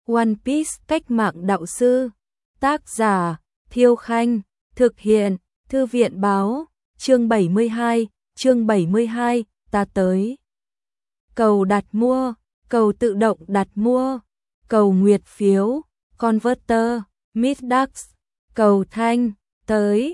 One Piece cách mạng đạo sư. Tác giả Thiêu Khanh. Thực hiện Thư viện báo. Chương 72, ta tới. Cầu đặt mua, cầu tự động đặt mua, cầu nguyệt phiếu, converter, Midax, cầu thanh, tới,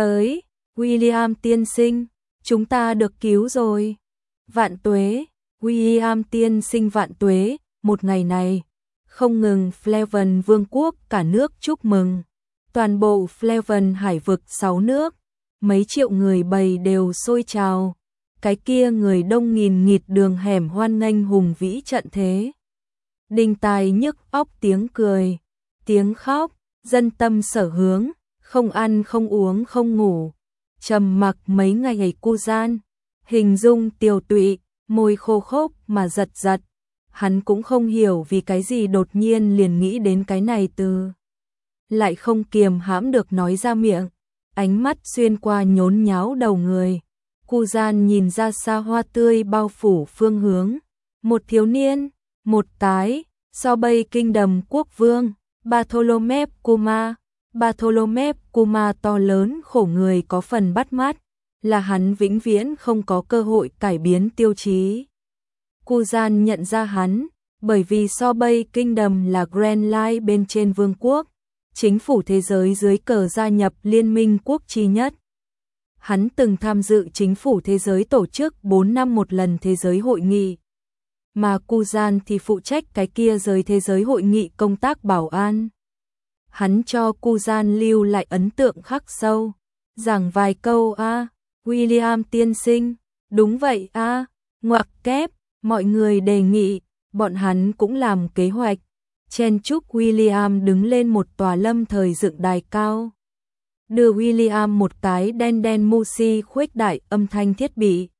William tiên sinh, chúng ta được cứu rồi. Vạn tuế, William tiên sinh vạn tuế, một ngày này, không ngừng Flaven vương quốc cả nước chúc mừng. Toàn bộ Flaven hải vực 6 nước, mấy triệu người bầy đều sôi trào. Cái kia người đông nghìn nghịt đường hẻm hoan nghênh hùng vĩ trận thế. Đinh tai nhức óc tiếng cười, tiếng khóc, dân tâm sở hướng, không ăn không uống không ngủ. Trầm mặc mấy ngày ấy cu gian, hình dung tiều tụy, môi khô khốc mà giật giật. Hắn cũng không hiểu vì cái gì đột nhiên liền nghĩ đến cái này từ. Lại không kiềm hãm được nói ra miệng, ánh mắt xuyên qua nhốn nháo đầu người. Cu gian nhìn ra xa hoa tươi bao phủ phương hướng. Một thiếu niên, một cái, so bay kinh đầm quốc vương, Bartholomew Kuma. Bartholomew Kuma to lớn khổ người có phần bắt mắt, là hắn vĩnh viễn không có cơ hội cải biến tiêu chí. Cu gian nhận ra hắn, bởi vì so bay kinh đầm là Grand Line bên trên vương quốc, chính phủ thế giới dưới cờ gia nhập liên minh quốc chi nhất. Hắn từng tham dự chính phủ thế giới tổ chức 4 năm một lần thế giới hội nghị. Mà Cu gian thì phụ trách cái kia giới thế giới hội nghị công tác bảo an. Hắn cho Cu gian lưu lại ấn tượng khắc sâu. Giảng vài câu William tiên sinh, đúng vậy ngoặc kép, mọi người đề nghị, bọn hắn cũng làm kế hoạch. Chen chúc William đứng lên một tòa lâm thời dựng đài cao. Đưa William một cái đen Musi khuếch đại âm thanh thiết bị.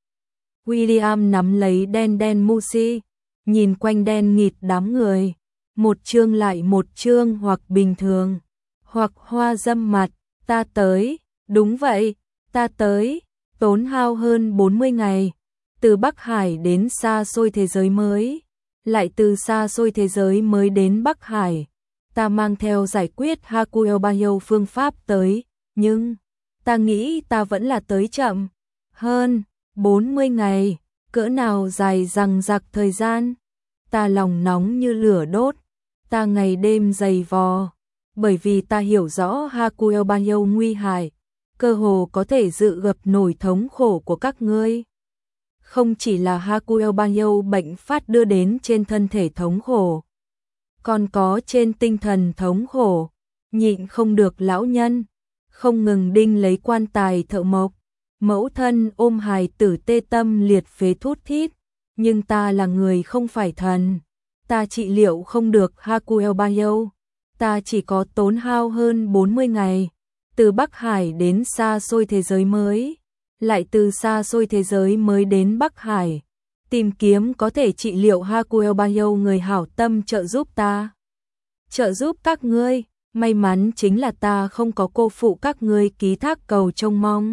William nắm lấy đen Musi, nhìn quanh đen nghịt đám người. Một chương lại một chương hoặc bình thường, hoặc hoa dâm mặt. Ta tới, đúng vậy, ta tới, tốn hao hơn 40 ngày. Từ Bắc Hải đến xa xôi thế giới mới, lại từ xa xôi thế giới mới đến Bắc Hải. Ta mang theo giải quyết Hakuyo Bayo phương pháp tới, nhưng ta nghĩ ta vẫn là tới chậm. Hơn 40 ngày, cỡ nào dài dằng dặc thời gian. Ta lòng nóng như lửa đốt, ta ngày đêm dày vò, bởi vì ta hiểu rõ Hakuyo Bayo nguy hại, cơ hồ có thể dự gặp nổi thống khổ của các ngươi. Không chỉ là Hakuyo Bayo bệnh phát đưa đến trên thân thể thống khổ, còn có trên tinh thần thống khổ. Nhịn không được lão nhân không ngừng đinh lấy quan tài thợ mộc, mẫu thân ôm hài tử tê tâm liệt phế thút thít. Nhưng ta là người không phải thần, ta trị liệu không được Hakuyo Bayo. Ta chỉ có tốn hao hơn 40 ngày, từ Bắc Hải đến xa xôi thế giới mới, lại từ xa xôi thế giới mới đến Bắc Hải, tìm kiếm có thể trị liệu Hakuyo Bayo. Người hảo tâm trợ giúp ta, trợ giúp các ngươi. May mắn chính là ta không có cô phụ các ngươi ký thác cầu trông mong.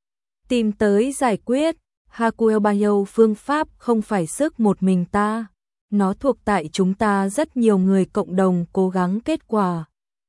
Tìm tới giải quyết Hakuyo Bayo phương pháp không phải sức một mình ta, nó thuộc tại chúng ta rất nhiều người cộng đồng cố gắng kết quả.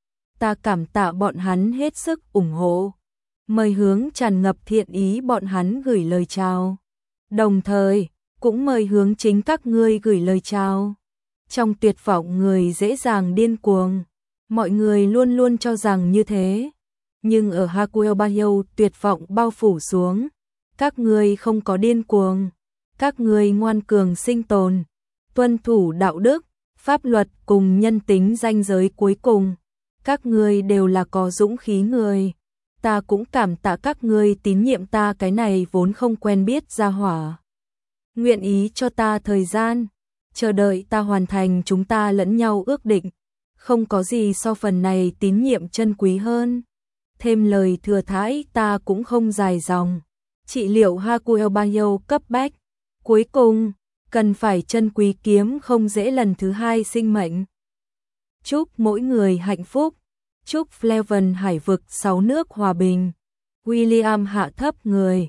Ta cảm tạ bọn hắn hết sức ủng hộ, mời hướng tràn ngập thiện ý bọn hắn gửi lời chào. Đồng thời, cũng mời hướng chính các ngươi gửi lời chào. Trong tuyệt vọng người dễ dàng điên cuồng, mọi người luôn luôn cho rằng như thế. Nhưng ở Hakuyo Bayo tuyệt vọng bao phủ xuống, các ngươi không có điên cuồng, các ngươi ngoan cường sinh tồn, tuân thủ đạo đức, pháp luật cùng nhân tính ranh giới cuối cùng. Các ngươi đều là có dũng khí người. Ta cũng cảm tạ các ngươi tín nhiệm ta cái này vốn không quen biết gia hỏa. Nguyện ý cho ta thời gian, chờ đợi ta hoàn thành chúng ta lẫn nhau ước định. Không có gì so phần này tín nhiệm chân quý hơn. Thêm lời thừa thãi ta cũng không dài dòng. Trị liệu Hakuyo Bayo cấp bách. Cuối cùng, cần phải chân quý kiếm không dễ lần thứ hai sinh mệnh. Chúc mỗi người hạnh phúc. Chúc Flaven hải vực 6 nước hòa bình. William hạ thấp người.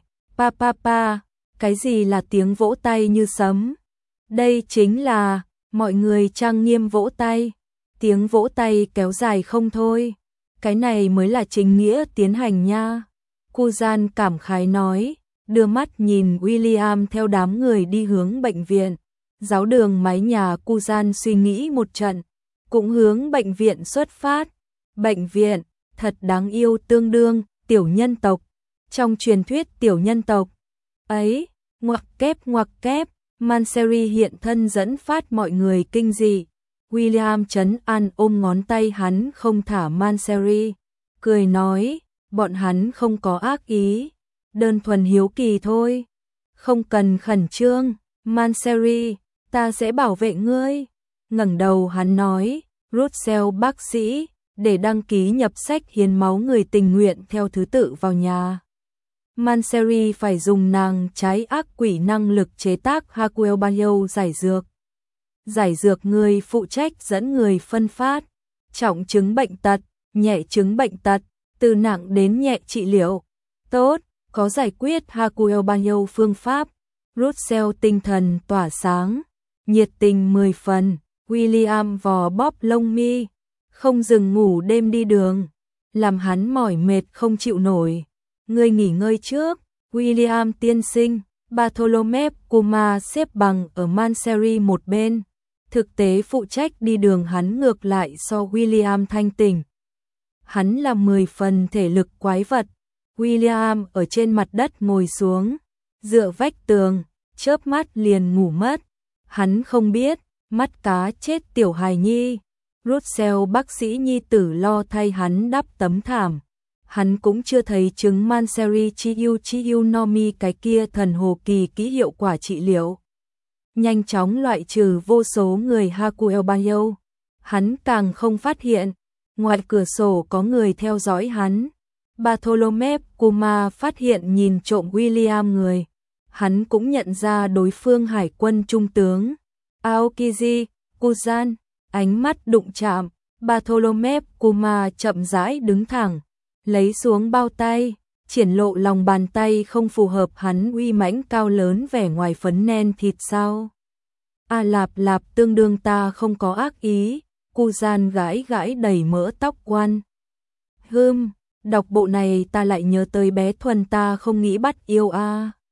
Pa. Cái gì là tiếng vỗ tay như sấm? Đây chính là mọi người trang nghiêm vỗ tay. Tiếng vỗ tay kéo dài không thôi. Cái này mới là chính nghĩa tiến hành nha. Kuzan cảm khái nói, đưa mắt nhìn William theo đám người đi hướng bệnh viện. Giáo đường mái nhà Kuzan suy nghĩ một trận, cũng hướng bệnh viện xuất phát. Bệnh viện, thật đáng yêu, tương đương tiểu nhân tộc. Trong truyền thuyết tiểu nhân tộc ấy, ngoặc kép, Manseri hiện thân dẫn phát mọi người kinh dị. William trấn an ôm ngón tay hắn không thả Manseri, cười nói, bọn hắn không có ác ý, đơn thuần hiếu kỳ thôi. Không cần khẩn trương, Manseri, ta sẽ bảo vệ ngươi. Ngẩng đầu hắn nói, Russell bác sĩ, để đăng ký nhập sách hiến máu người tình nguyện theo thứ tự vào nhà. Manseri phải dùng nàng trái ác quỷ năng lực chế tác Hakuelbayo giải dược. Giải dược người phụ trách dẫn người phân phát, trọng chứng bệnh tật, nhẹ chứng bệnh tật, từ nặng đến nhẹ trị liệu. Tốt, có giải quyết Hakuelbayo phương pháp. Russell tinh thần tỏa sáng, nhiệt tình 10 phần. William vò bóp lông mi, không dừng ngủ đêm đi đường, làm hắn mỏi mệt không chịu nổi. Ngươi nghỉ ngơi trước, William tiên sinh. Bartholomew Kumar xếp bằng ở Manseri một bên. Thực tế phụ trách đi đường hắn ngược lại so William thanh tỉnh. Hắn là 10 phần thể lực quái vật. William ở trên mặt đất ngồi xuống, dựa vách tường, chớp mắt liền ngủ mất. Hắn không biết, mắt cá chết tiểu hài nhi. Russell bác sĩ nhi tử lo thay hắn đắp tấm thảm. Hắn cũng chưa thấy chứng Manseri Chiyu Nomi cái kia thần hồ kỳ kỹ hiệu quả trị liệu. Nhanh chóng loại trừ vô số người Hakuelbayo. Hắn càng không phát hiện, ngoài cửa sổ có người theo dõi hắn. Bartholomew Kumar phát hiện nhìn trộm William người. Hắn cũng nhận ra đối phương hải quân trung tướng Aokiji Kuzan, ánh mắt đụng chạm. Bartholomew Kumar chậm rãi đứng thẳng, lấy xuống bao tay, triển lộ lòng bàn tay không phù hợp hắn uy mãnh cao lớn vẻ ngoài phấn nen thịt sao. Lạp lạp, tương đương ta không có ác ý. Kuzan gãi gãi đầy mỡ tóc quan. Đọc bộ này ta lại nhớ tới bé Thuần, ta không nghĩ bắt yêu a.